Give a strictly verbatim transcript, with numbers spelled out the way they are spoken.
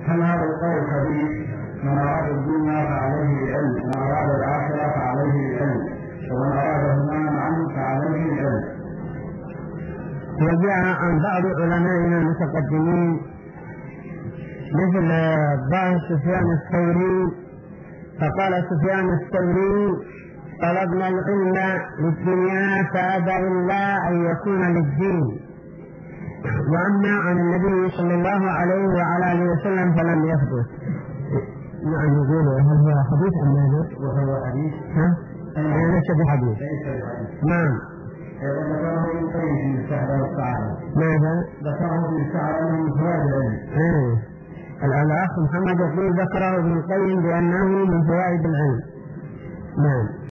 هل هذا القول حديث؟ من أراد الدنيا فعليه العلم، ومن أراد الآخرة فعليه العلم، ومن أرادهما معا فعليه العلم. وجاء عن بعض علمائنا المتقدمين مثل الظاهر سفيان الثوري، فقال سفيان الثوري: طلبنا العلم للدنيا فأبى إلا أن يكون للدين. وأما عن النبي صلى الله عليه وعلى آله وسلم فلم يثبت. يعني يقول هل هو حديث أم ماذا؟ وهو حديث. ها؟ ليس بحديث. نعم. ذكره ابن القيم في السعادة والسعادة. ماذا؟ ذكره في السعادة من فوائد العلم. ايه. الأخ محمد يقول ذكره ابن القيم بأنه من فوائد العلم. نعم.